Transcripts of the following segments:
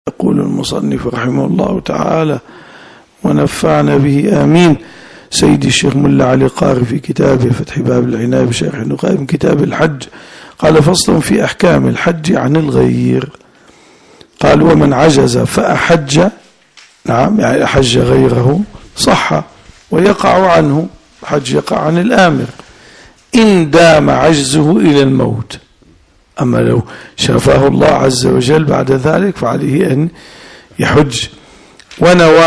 يقول المصنف رحمه الله تعالى ونفعنا به آمين. سيدي الشيخ ملا علي قاري في كتابه فتح باب العناية بشرح النخاع من كتاب الحج قال: فصل في أحكام الحج عن الغير. قال: ومن عجز فأحج، نعم يعني أحج غيره، صح ويقع عنه، الحج يقع عن الآمر إن دام عجزه إلى الموت. أما لو شافاه الله عز وجل بعد ذلك فعليه أن يحج. ونوى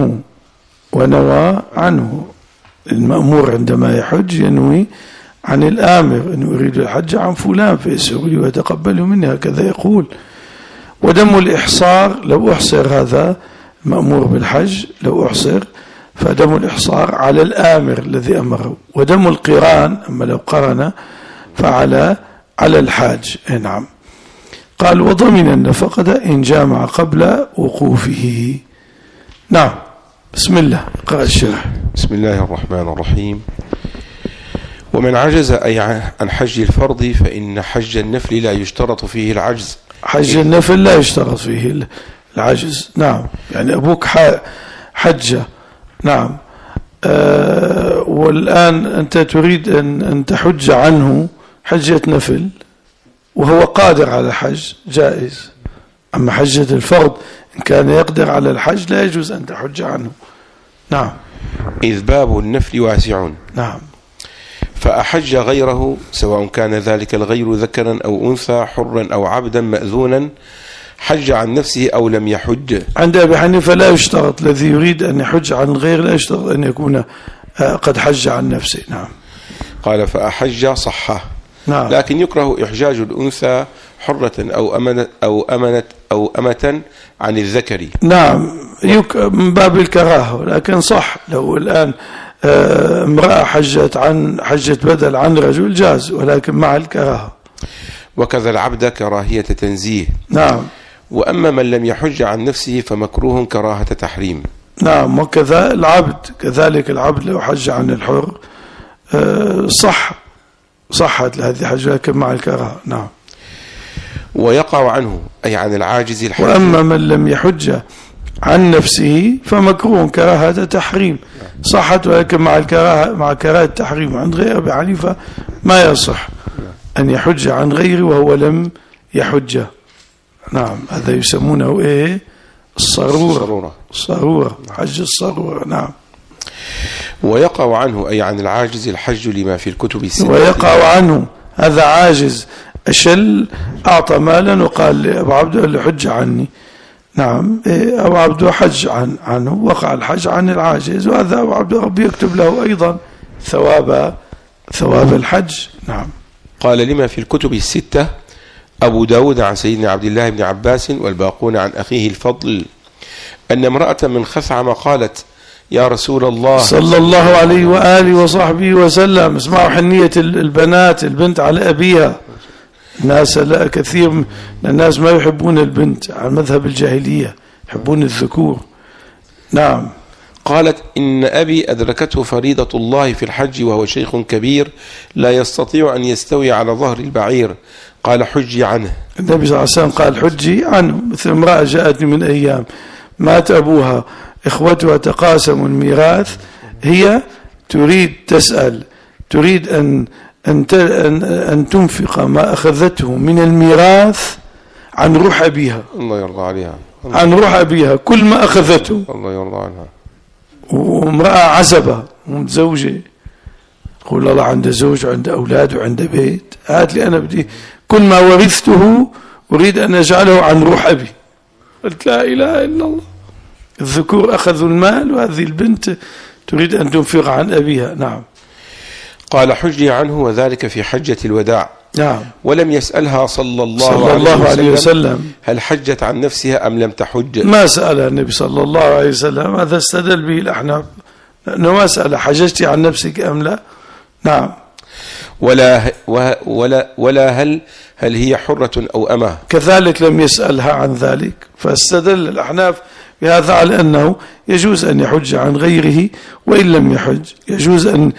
عنه المأمور عندما يحج ينوي عن الآمر أن يريد الحج عن فلان فيسر لي ويتقبله منه، هكذا يقول. ودم الإحصار، لو أحصر هذا مأمور بالحج، لو أحصر فدم الإحصار على الآمر الذي أمره. ودم القران، أما لو قرن فعلى الحاج. نعم. قال: وضمن النفقة إن جامع قبل وقوفه. نعم. بسم الله، اقرأ الشرح. بسم الله الرحمن الرحيم. ومن عجز أي عن حج الفرض فإن حج النفل لا يشترط فيه العجز. حج النفل لا يشترط فيه العجز. نعم، يعني أبوك حج، نعم، والآن أنت تريد أن تحج عنه حجة نفل وهو قادر على الحج، جائز. أما حجة الفرض إن كان يقدر على الحج لا يجوز أن تحج عنه. نعم. إذ باب النفل واسع. نعم. فأحج غيره سواء كان ذلك الغير ذكرا أو أنثى، حرا أو عبدا مأذونا، حج عن نفسه أو لم يحج. عند أبي حنيفة لا يشترط، الذي يريد أن يحج عن غير لا يشترط أن يكون قد حج عن نفسه. نعم. قال: فأحج صحة. نعم. لكن يكره إحجاج الأنثى حرة أو أمة عن الذكر. نعم، من باب الكراهة، لكن صح لو الآن امرأة حجت بدل عن رجل جاز، ولكن مع الكراهة. وكذا العبد كراهية تنزيه. نعم. وأما من لم يحج عن نفسه فمكروه كراهة تحريم. نعم. وكذا العبد، كذلك العبد لو حج عن الحر صحت هذه حج، لكن مع الكراهة. نعم. ويقع عنه أي عن العاجز الحج. وأما من لم يحج عن نفسه فمكروه كراهة تحريم، صحت ولكن مع كراهة التحريم. عند غير أبي حنيفة ما يصح أن يحج عن غيره وهو لم يحج. نعم. هذا يسمونه إيه؟ الصرورة، حج الصرورة. نعم. ويقع عنه أي عن العاجز الحج لما في الكتب الستة. ويقع عنه، هذا عاجز أشل، أعطى مالا وقال لأبو عبده اللي حج عني. نعم. أبو عبده حج عنه، وقع الحج عن العاجز، وهذا أبو عبده ربي يكتب له أيضا ثواب الحج. نعم. قال: لما في الكتب الستة أبو داود عن سيدنا عبد الله بن عباس والباقون عن أخيه الفضل أن امرأة من خثعم قالت: يا رسول الله صلى الله عليه وآله وصحبه وسلم. اسمعوا حنية البنت على أبيها. كثير من الناس ما يحبون البنت على مذهب الجاهلية، يحبون الذكور. نعم. قالت: إن أبي أدركته فريضة الله في الحج وهو شيخ كبير لا يستطيع أن يستوي على ظهر البعير. قال: حجي عنه. النبي صلى الله عليه وسلم قال: حجي عنه. مثل امرأة جاءتني من أيام مات أبوها، إخوتها تقاسموا الميراث، هي تريد أن تنفق ما أخذته من الميراث عن روح أبيها. الله يرضى عليها. عن روح أبيها كل ما أخذته. الله يرضى عنها. وامرأة عزبة ومتزوجة، قول الله عنده زوج وعنده أولاد وعنده بيت، هات لي أنا بدي كل ما ورثته أريد أن أجعله عن روح أبي. قلت: لا إله إلا الله. الذكور أخذوا المال وهذه البنت تريد أن تنفق عن أبيها. نعم. قال: حجي عنه، وذلك في حجة الوداع. نعم. ولم يسألها صلى الله عليه وسلم هل حجت عن نفسها أم لم تحج. ما سألها النبي صلى الله عليه وسلم، هذا استدل به الأحناف، لأنه ما سأل حججتي عن نفسك أم لا. نعم. ولا هل هي حرة أو أمة، كذلك لم يسألها عن ذلك، فاستدل الأحناف بهذا على أنه يجوز أن يحج عن غيره، وإن لم يحج يجوز أن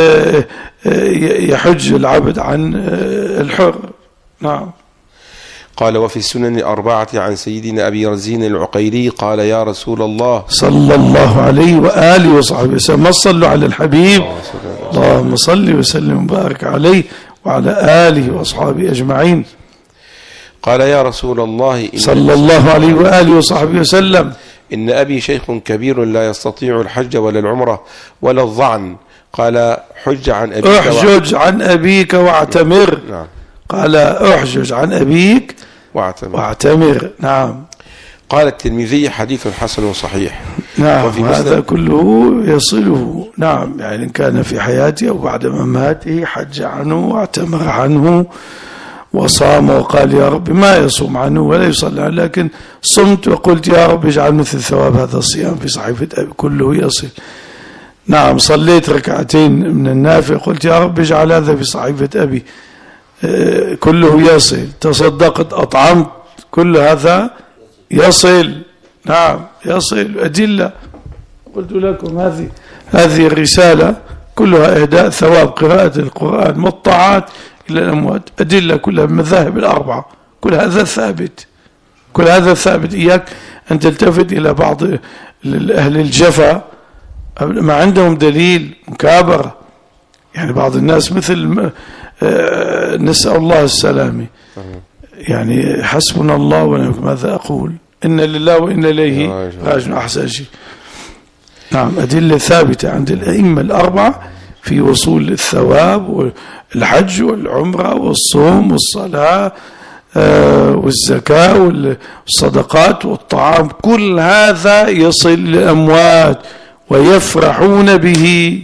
يحج العبد عن الحر. نعم. قال وفي السنن الأربعة عن سيدنا أبي رزين العقيلي قال يا رسول الله صلى الله عليه وآله وصحبه وسلم. ما صلوا على الحبيب اللهم صل وسلم وبارك عليه وعلى آله وأصحابه أجمعين. قال يا رسول الله صلى الله عليه وآله وصحبه وسلم إن أبي شيخ كبير لا يستطيع الحج ولا العمرة ولا الظعن. قال حج عن أبيك احجج عن أبيك واعتمر. نعم. قال احجج عن أبيك واعتمر. نعم. قال الترمذي حديث حسن صحيح. نعم. هذا كله يصله. نعم. يعني إن كان في حياته أو بعد مماته حج عنه واعتمر عنه وصام وقال يا رب ما يصوم عنه ولا يصلي عنه، لكن صمت وقلت يا رب اجعل مثل ثواب هذا الصيام في صحيفة أبي، كله يصل. نعم. صليت ركعتين من النافل قلت يا رب اجعل هذا في صحيفة أبي، كله يصل. تصدقت أطعمت، كل هذا يصل. نعم يصل. أدلة قلت لكم هذه الرسالة كلها إهداء ثواب قراءة القرآن والطاعات إلى الأموات، أدلة كلها من المذاهب الأربعة، كل هذا ثابت، كل هذا ثابت. إياك أن تلتفت إلى بعض أهل الجفا ما عندهم دليل مكابرة. يعني بعض الناس مثل نسأل الله السلامة، يعني حسبنا الله ونعم ماذا أقول، إن لله وإن إليه راجعون أحسن شيء. نعم. أدلة ثابتة عند الأئمة الأربعة في وصول الثواب والحج والعمرة والصوم والصلاة والزكاة والصدقات والطعام، كل هذا يصل للأموات ويفرحون به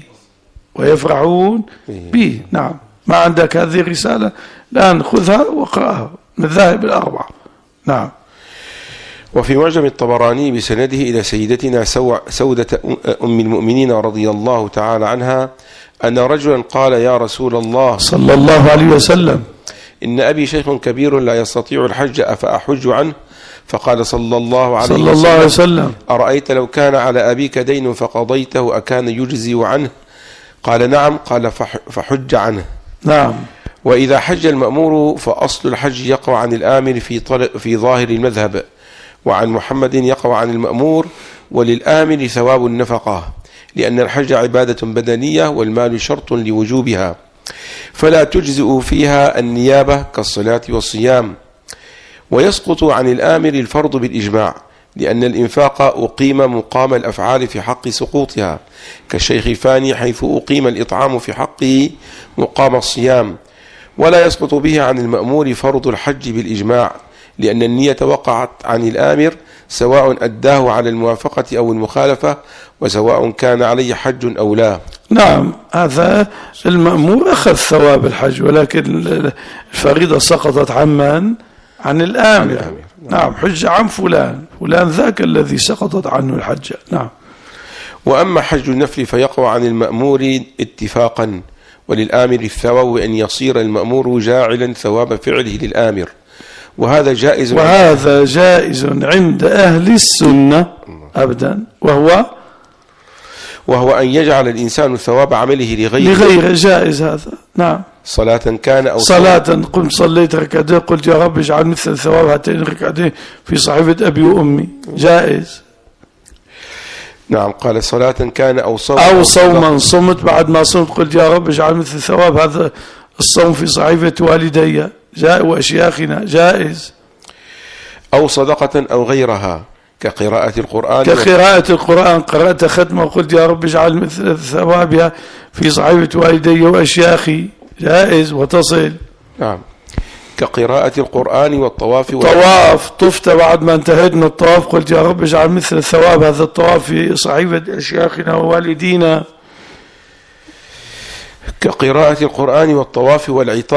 نعم. ما عندك هذه الرسالة الآن خذها وقرأها من الذاهب الأربعة. نعم. وفي معجم الطبراني بسنده إلى سيدتنا سودة أم المؤمنين رضي الله تعالى عنها أن رجلا قال يا رسول الله صلى الله عليه وسلم إن أبي شيخ كبير لا يستطيع الحج أفأحج عنه؟ فقال صلى الله عليه وسلم أرأيت لو كان على أبيك دين فقضيته أكان يجزي عنه؟ قال نعم. قال فحج عنه. نعم. وإذا حج المأمور فأصل الحج يقع عن الآمر في ظاهر المذهب، وعن محمد يقع عن المأمور، وللآمر ثواب النفقة، لأن الحج عبادة بدنية والمال شرط لوجوبها، فلا تجزئ فيها النيابة كالصلاة والصيام. ويسقط عن الآمر الفرض بالإجماع، لأن الإنفاق أقيم مقام الأفعال في حق سقوطها، كالشيخ الفاني حيث أقيم الإطعام في حقه مقام الصيام. ولا يسقط به عن المأمور فرض الحج بالإجماع، لأن النية وقعت عن الآمر سواء أداه على الموافقة أو المخالفة، وسواء كان عليه حج أو لا. نعم. هذا المأمور أخذ ثواب الحج، ولكن الفريضة سقطت عن الآمر. نعم. حج عن فلان ذاك الذي سقطت عنه الحج. نعم. وأما حج النفل فيقع عن المأمور اتفاقا، وللآمر الثواب أن يصير المأمور جاعلا ثواب فعله للآمر، وهذا جائز عند أهل السنة أبدا، وهو أن يجعل الإنسان ثواب عمله لغيره جائز هذا. نعم. صلاة كان أو صلاة قمت صليت ركعتين قلت يا رب اجعل مثل ثواب هاتين ركعتين في صحيفة أبي وأمي، جائز. نعم. قال صلاة كان أو صوما صمت بعد ما صمت قلت يا رب اجعل مثل ثواب هذا الصوم في صحيفة والدي وأشياخنا، جائز. أو صدقة أو غيرها كقراءة القرآن، قرأت ختمة وقلت يا رب اجعل مثل ثوابها في صحيفة والدي وأشياخي، جائز وتصل. نعم. كقراءة القرآن والطواف طفت بعد ما انتهيت من الطواف قلت يا رب اجعل مثل ثواب هذا الطواف في صحيفة أشياخنا ووالدينا. كقراءة القرآن والطواف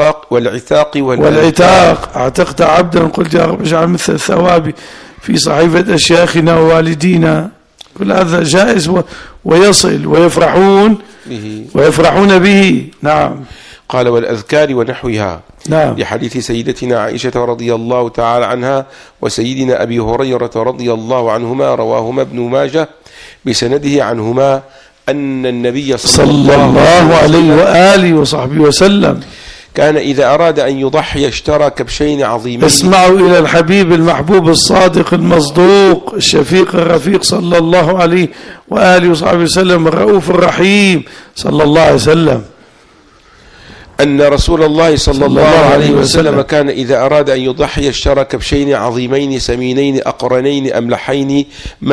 والعتاق اعتقت عبدا قلت يا رب اجعل مثل ثوابي في صحيفة أشياخنا ووالدينا، كل هذا جائز ويصل ويفرحون به. نعم. قال والأذكار ونحوها. نعم. لحديث سيدتنا عائشة رضي الله تعالى عنها وسيدنا أبي هريرة رضي الله عنهما، رواهما ابن ماجه بسنده عنهما أن النبي صلى الله عليه وآله وصحبه وسلم كان إذا أراد أن يضحي اشترى كبشين عظيمين. اسمعوا إلى الحبيب المحبوب الصادق المصدوق الشفيق الرفيق صلى الله عليه وآله وصحبه وسلم الرؤوف الرحيم صلى الله عليه وسلم أن رسول الله صلى الله عليه وسلم كان إذا أراد أن يضحي اشترى كبشين عظيمين سمينين أقرنين أملحين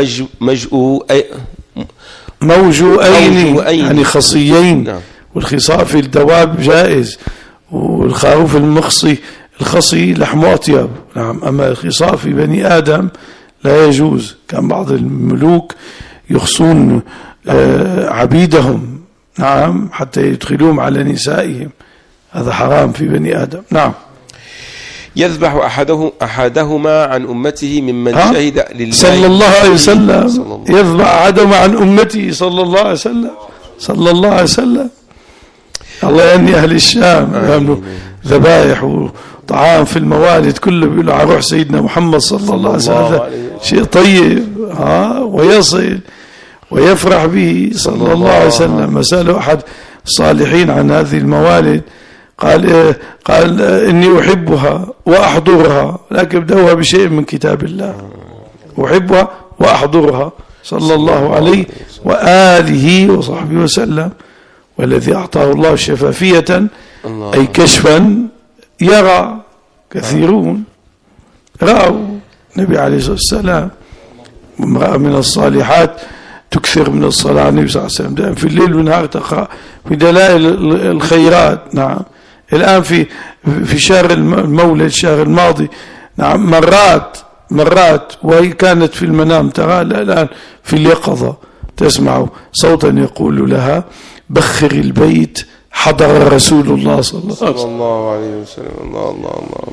موجوئين يعني خصيين. نعم. والخصاء في الدواب جائز، والخروف الخصي لحمه أطيب. نعم. أما الخصاء في بني آدم لا يجوز. كان بعض الملوك يخصون عبيدهم، نعم، حتى يدخلوهم على نسائهم، هذا حرام في بني آدم. نعم. يذبح أحدهما عن أمته ممن شهد لله صلى الله عليه وسلم. يذبح أحدهما عن أمته صلى الله عليه وسلم. صلى الله عليه وسلم. الله يهني أهل الشام يعملوا ذبائح وطعام في الموالد كله، بيقولوا على روح سيدنا محمد صلى الله عليه وسلم. شيء طيب ويصل ويفرح به صلى الله عليه وسلم. مسأله أحد الصالحين عن هذه الموالد، قال إني أحبها وأحضرها، لكن ابدأوها بشيء من كتاب الله. أحبها وأحضرها صلى الله عليه وآله وصحبه وسلم. والذي أعطاه الله شفافية أي كشفا يرى كثيرون رأوا النبي عليه الصلاة والسلام. امرأة من الصالحات تكثر من الصلاة على النبي صلى الله عليه وسلم في الليل والنهار، تقرأ في دلائل الخيرات. نعم. الآن في شهر المولد الشهر الماضي، نعم، مرات وهي كانت في المنام ترى الآن في اليقظة تسمع صوتا يقول لها بخر البيت حضر رسول الله صلى الله عليه وسلم. الله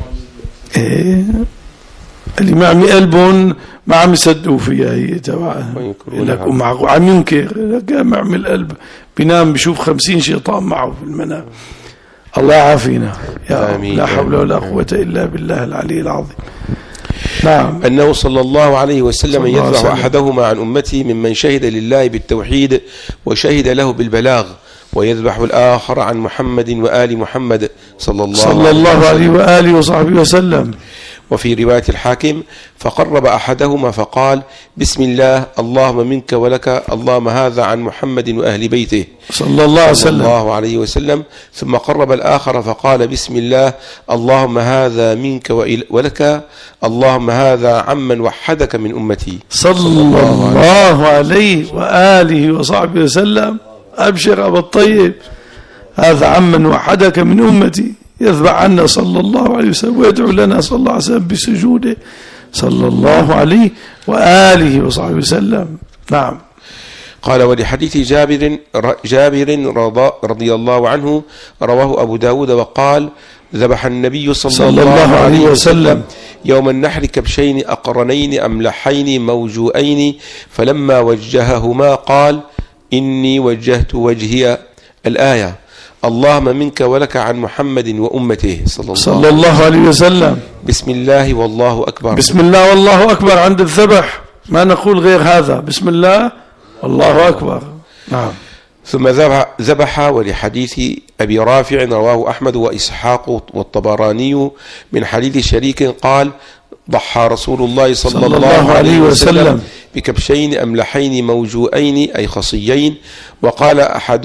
اللي ما عم يقلبون ما عم يصدقوا فيها هي تبعها، لكم عم ينكر، ما عم القلب بينام بيشوف 50 شيطان معه في المنام. الله يعافينا يا رب. لا حول ولا قوة إلا بالله العلي العظيم. نعم. أنه صلى الله عليه وسلم يذبح أحدهما عن أمته ممن شهد لله بالتوحيد وشهد له بالبلاغ، ويذبح الآخر عن محمد وآل محمد صلى الله عليه وآله وصحبه وسلم. وفي رواية الحاكم فقرب أحدهما فقال بسم الله اللهم منك ولك اللهم هذا عن محمد وأهل بيته صلى الله عليه وسلم. ثم قرب الآخر فقال بسم الله اللهم هذا منك ولك اللهم هذا عمن وحدك من أمتي صلى الله عليه وآله وصحبه وسلم. أبشر أبا الطيب، هذا عمن وحدك من أمتي، يذبح عنا صلى الله عليه وسلم ويدعو لنا صلى الله عليه وسلم بسجوده صلى الله عليه وآله وصحبه وسلم. نعم. قال ولحديث جابر رضي الله عنه رواه أبو داود وقال ذبح النبي صلى الله عليه وسلم يوم النحر كبشين أقرنين أملحين موجوئين، فلما وجههما قال إني وجهت وجهي الآية اللهم منك ولك عن محمد وأمته صلى الله عليه وسلم. بسم الله والله أكبر. بسم الله والله أكبر عند الذبح، ما نقول غير هذا، بسم الله والله أكبر. نعم. ثم ذبح. ولحديث أبي رافع رواه أحمد وإسحاق والطبراني من حديث شريك قال ضحى رسول الله صلى الله عليه وسلم بكبشين أملحين موجوئين أي خصيين، وقال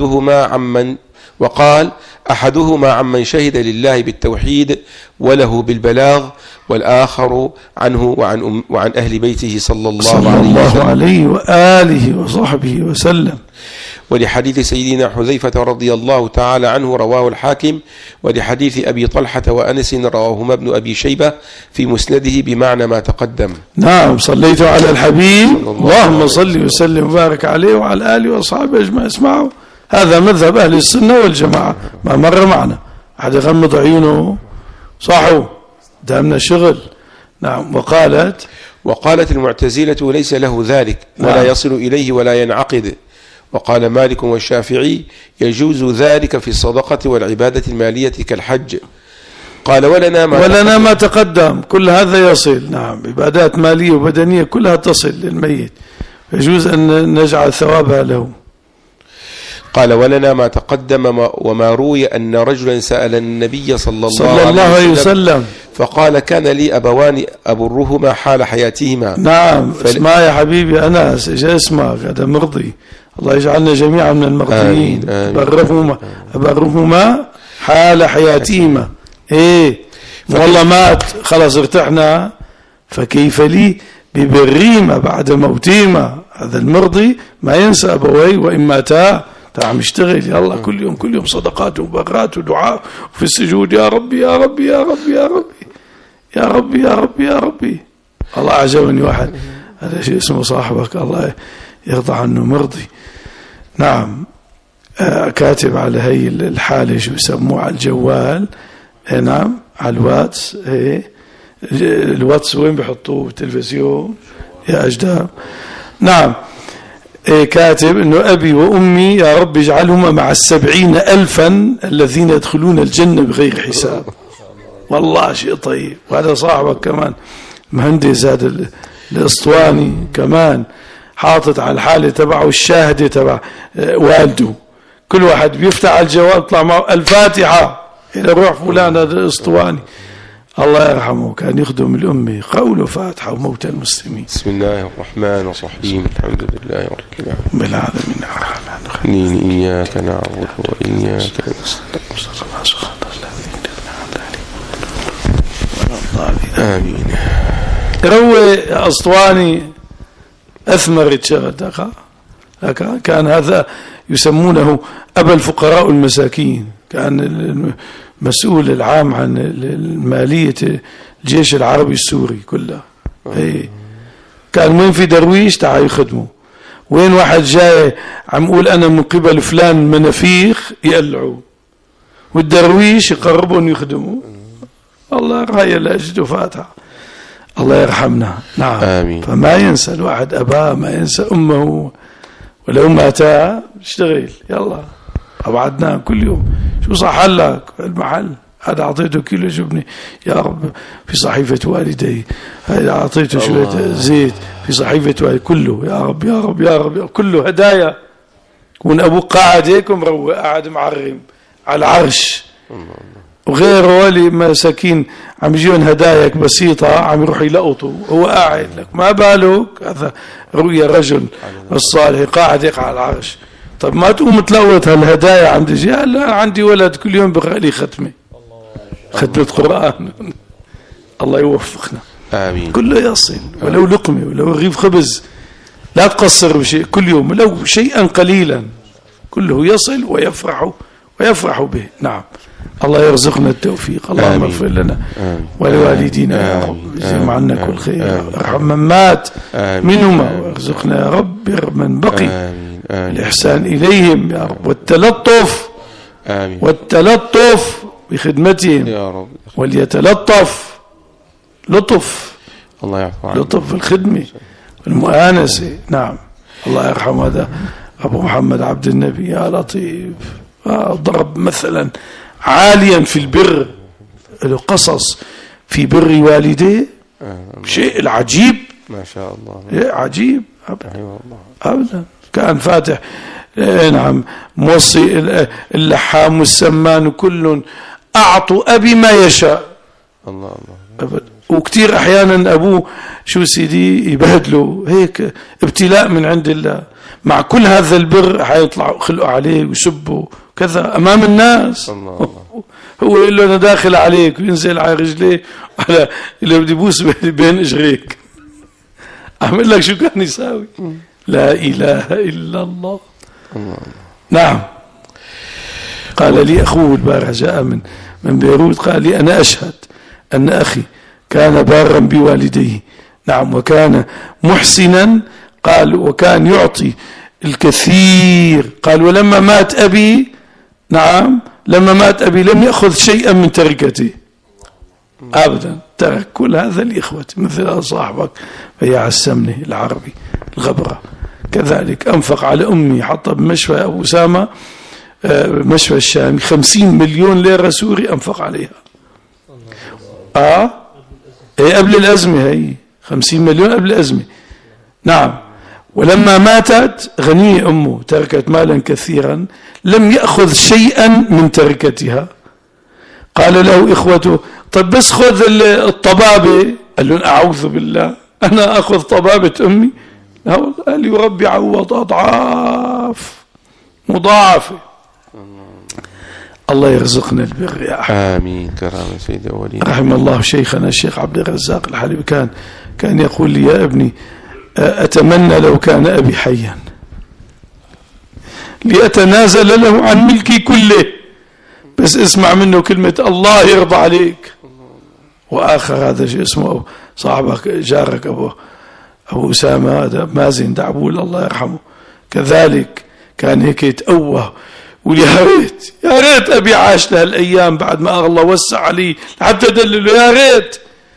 أحدهما عمن شهد لله بالتوحيد وله بالبلاغ، والآخر عنه وعن أهل بيته صلى الله عليه وآله وصحبه وسلم. ولحديث سيدنا حذيفة رضي الله تعالى عنه رواه الحاكم، ولحديث أبي طلحة وأنس رواهما ابن أبي شيبة في مسنده بمعنى ما تقدم. نعم. صليت على الحبيب اللهم صل وسلم وبارك عليه وعلى آله وأصحابه أجمعين. اسمعوا، هذا مذهب أهل السنة والجماعة، ما مر معنا أحد يغمض عيونه، صحوا دامنا شغل. نعم. وقالت المعتزلة ليس له ذلك ولا يصل إليه ولا ينعقد. وقال مالك والشافعي يجوز ذلك في الصدقة والعبادة المالية كالحج. قال ولنا ما تقدم، كل هذا يصل. نعم. عبادات مالية وبدنية كلها تصل للميت، يجوز أن نجعل ثوابها له. قال ولنا ما تقدم وما روي أن رجلا سأل النبي صلى الله عليه وسلم فقال كان لي أبوان أبرهما حال حياتهما. نعم اسمع يا حبيبي أنس، إيش اسمك؟ هذا مرضي، الله يجعلنا جميعا من المرضيين. أبرهما حال حياتهما. إيه والله مات خلاص ارتحنا، فكيف لي ببرهما بعد موتهما. هذا المرضي ما ينسى أبويه وإن ماتا، تعال يشتغل يلا كل يوم صدقات ومبرات ودعاء وفي السجود يا ربي يا ربي يا ربي يا ربي يا ربي يا ربي يا ربي. الله عجبني واحد، هذا شيء اسمه صاحبك الله يرضى عنه، مرضي. نعم كاتب على هي الحالة شو يسموه على الجوال. نعم على الواتس. الواتس وين بيحطوه؟ بالتلفزيون يا أجدام. نعم كاتب إنه أبي وأمي يا رب اجعلهما مع 70,000 الذين يدخلون الجنة بغير حساب. والله شيء طيب. وهذا صاحبك كمان مهندس، هذا الأسطواني كمان حاطط على الحالة تبعه الشاهدة تبع والده. كل واحد بيفتح على الجوال يطلع معه الفاتحة إلى روح فلان. هذا الأسطواني الله يرحمه كان يخدم الأمة قوله فاتحة وموتى المسلمين. بسم الله الرحمن الرحيم الحمد لله رب العالمين الرحمن الرحيم إياك نعبد وإياك نستعين آمين. روي أسطواني أثمرت شغل كان هذا يسمونه أبا الفقراء والمساكين، كان المسؤول العام عن المالية الجيش العربي السوري كله. كان وين في درويش تعال يخدمه، وين واحد جاي عم يقول أنا من قبل فلان منافيخ يقلعوا، والدرويش يقربون يخدموا. الله راية الأجد فاتحة. الله يرحمنا. نعم آمين. فما ينسى الواحد أباه، ما ينسى أمه، ولو ماتا اشتغل يلا أبعدنا كل يوم. شو صح لك المحل؟ هذا أعطيته كيلو جبنة يا رب في صحيفة والدي، هذا أعطيته شوية زيت في صحيفة والدي، كله يا رب يا رب يا رب، كله هدايا. كون أبوك قاعد هيك مروق، قاعد معرم على العرش، وغير ولي مساكين عم يجون هداياك بسيطة عم يروح يلقطوا، هو قاعد لك ما بالك. هذا رؤيا رجل الصالح قاعد هيك على العرش. طب ما تقوم تلوت هالهدايا عندي؟ لا عندي ولد كل يوم بقرأ لي ختمة قرآن. الله يوفقنا. آمين. كله يصل ولو لقمة ولو رغيف خبز، لا تقصر بشيء، كل يوم لو شيئا قليلا كله يصل ويفرح به. نعم الله يرزقنا التوفيق. اللهم اغفر لنا ولوالدينا يا رب، اجزم عنا كل خير، ارحم من مات منهما، وارزقنا يا رب من بقي الإحسان إليهم يا رب، والتلطف بخدمتهم يا رب، وليتلطف لطف، الله يعفو عنه، لطف في الخدمة والمؤانسة. نعم الله يرحم هذا أبو محمد عبد النبي يا لطيف، ضرب مثلا عاليا في البر، له قصص في بر والديه شيء العجيب ما شاء الله، عجيب أبدا. كان فاتح نعم موصي اللحام والسمان وكل أعطوا أبي ما يشاء. الله أبدا. وكتير أحيانا أبوه شو سيدي يبهدله هيك ابتلاء من عند الله، مع كل هذا البر حيطلعوا خلقوا عليه ويسبوا كذا أمام الناس. الله. هو يقول له أنا داخل عليك، وينزل على رجليه ولا اللي بدي يبوس بين إجريك. أعمل لك شو كان يساوي؟ لا إله إلا الله. نعم. قال لي أخوه البارح جاء من بيروت، قال لي أنا أشهد أن أخي كان بارا بوالديه. نعم وكان محسنا، قال وكان يعطي الكثير. قال ولما مات أبي، نعم لما مات أبي لم يأخذ شيئا من تركته أبدا، ترك كل هذا لإخوة مثل صاحبك فهي عسمني العربي الغبرة. كذلك أنفق على أمي، حط بمشفى أبو أسامة مشفى الشامي 50 مليون ليرة سوري أنفق عليها. قبل الأزمة، هي 50 مليون قبل الأزمة. نعم ولما ماتت غنية أمه تركت مالا كثيرا لم يأخذ شيئا من تركتها. قال له إخوته طب بس خذ الطبابة. قال لهم أعوذ بالله أنا أخذ طبابة أمي؟ لا والله. قال يربي عوض أضعاف مضاعفة. الله يرزقنا البر يا أحمد. آمين. كرامة سيد الأولين. رحم الله شيخنا الشيخ عبد الرزاق الحلبي كان يقول لي يا ابني أتمنى لو كان أبي حيا لأتنازل له عن ملكي كله بس اسمع منه كلمة الله يرضى عليك. وآخر هذا شيء اسمه صاحبك جارك أبو أسامة هذا مازن دعبول الله يرحمه كذلك كان هيك يتأوه ويا ريت أبي عاش لهالأيام بعد ما الله وسع عليه حتى دلله يا ريت.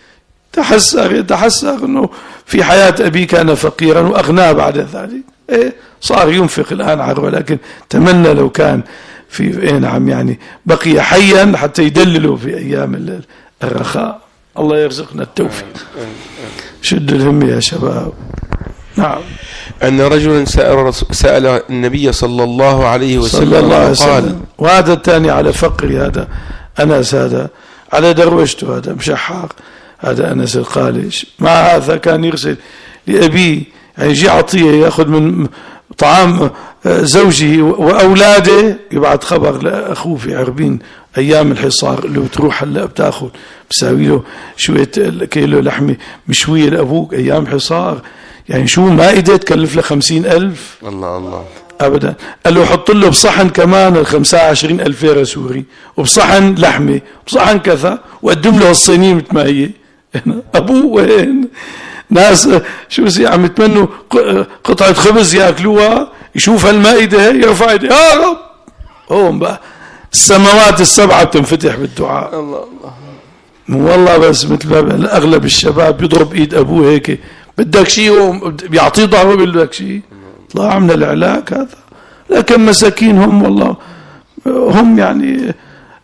تحسر أنه في حياة أبي كان فقيرا وأغناه بعد ذلك. صار ينفق الآن عربة لكن تمنى لو كان في نعم يعني بقي حيا حتى يدلله في أيام الرخاء. الله يرزقنا التوفيق. شد الهم يا شباب. نعم. أن رجلا سأل النبي صلى الله عليه وسلم قال وهذا الثاني على فقري هذا أنس هذا على دروشته هذا مشحر هذا أنس القالش مع هذا كان يرسل لأبيه يعني يجي عطية يأخذ من طعام زوجه وأولاده يبعث خبر لأخوه في عربين أيام الحصار اللي بتروح هلا بتاخذ بساوي له شوية كيلو لحمة مشوية لأبوك أيام حصار يعني شو مائدة تكلف له 50,000. الله أبدا. قال له حط له بصحن كمان 25,000 ليرة سوري وبصحن لحمة وبصحن كذا وقدم له الصينية مثل ما هي. أبوه وين ناس شو عم يتمنوا قطعة خبز يأكلوها يشوف هالمائدة هي يرفع يديه يا رب. هون بقى السماوات السبعة بتنفتح بالدعاء. الله والله بس مثل ما أغلب الشباب بيضرب إيد أبوه هيك بدك شيء بيعطيه ظهره بدك شيء. طلع من العلاج هذا. لكن مساكين هم والله هم يعني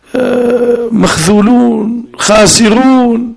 مخذولون خاسرون.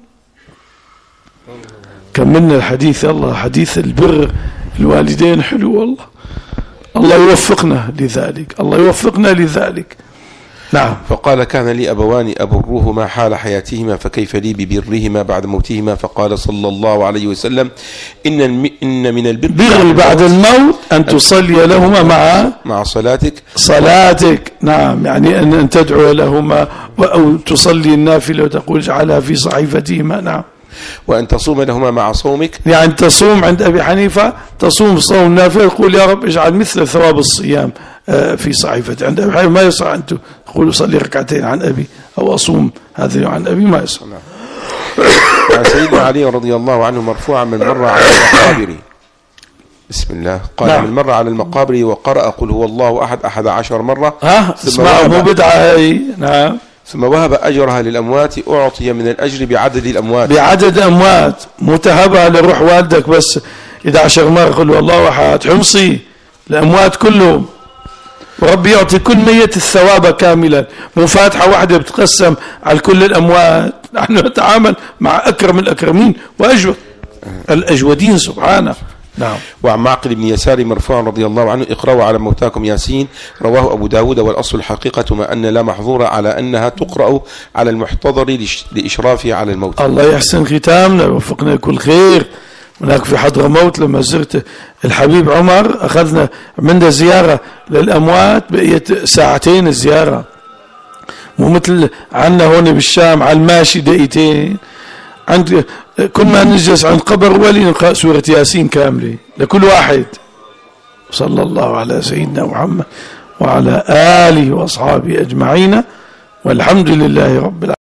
كملنا الحديث. الله حديث البر الوالدين حلو والله. الله يوفقنا لذلك. الله يوفقنا لذلك. نعم. فقال كان لي أبوان أبرهما حال حياتهما فكيف لي ببرهما بعد موتهما؟ فقال صلى الله عليه وسلم إن من البر بعد الموت أن تصلي لهما مع صلاتك. نعم يعني أن تدعو لهما أو تصلي النافلة وتقول اجعلها في صحيفتهما. نعم. وأن تصوم لهما مع صومك يعني تصوم عند أبي حنيفة تصوم صوم نافلة تقول يا رب اجعل مثل ثواب الصيام في صحيفتي. عند أبي حنيفة ما يصح أن تقول صلي ركعتين عن أبي أو أصوم هذا عن أبي ما يصح. عن سيدنا علي رضي الله عنه مرفوعا من مر على المقابر بسم الله قال نعم. من مر على المقابر وقرأ قل هو الله أحد 11 مرة اسمعوا مو بدعة. نعم. ثم وهب أجرها للأموات أعطي من الأجر بعدد الأموات. بعدد أموات متهبها لروح والدك بس 11 مرة قل والله أحد حمصي الأموات كلهم وربي يعطي كل ميت الثواب كاملا. مو فاتحة واحدة بتقسم على كل الأموات. نحن نتعامل مع أكرم الأكرمين وأجود الأجودين سبحانه. نعم. وعن معقل بن يسار مرفوعا رضي الله عنه اقرأوا على موتاكم ياسين رواه أبو داود والأصل الحقيقة ما أن لا محظور على أنها تقرأ على المحتضر لإشرافه على الموت. الله يحسن ختامنا ووفقنا كل خير. هناك في حضرموت لما زرت الحبيب عمر أخذنا من زيارة للأموات بقيت ساعتين الزيارة مو مثل عنا هون بالشام على الماشي دقيقتين. عند كل ما نجلس عند قبر ولي نقرأ سورة ياسين كاملة لكل واحد. صلى الله على سيدنا محمد وعلى آله وأصحابه أجمعين والحمد لله رب العالمين.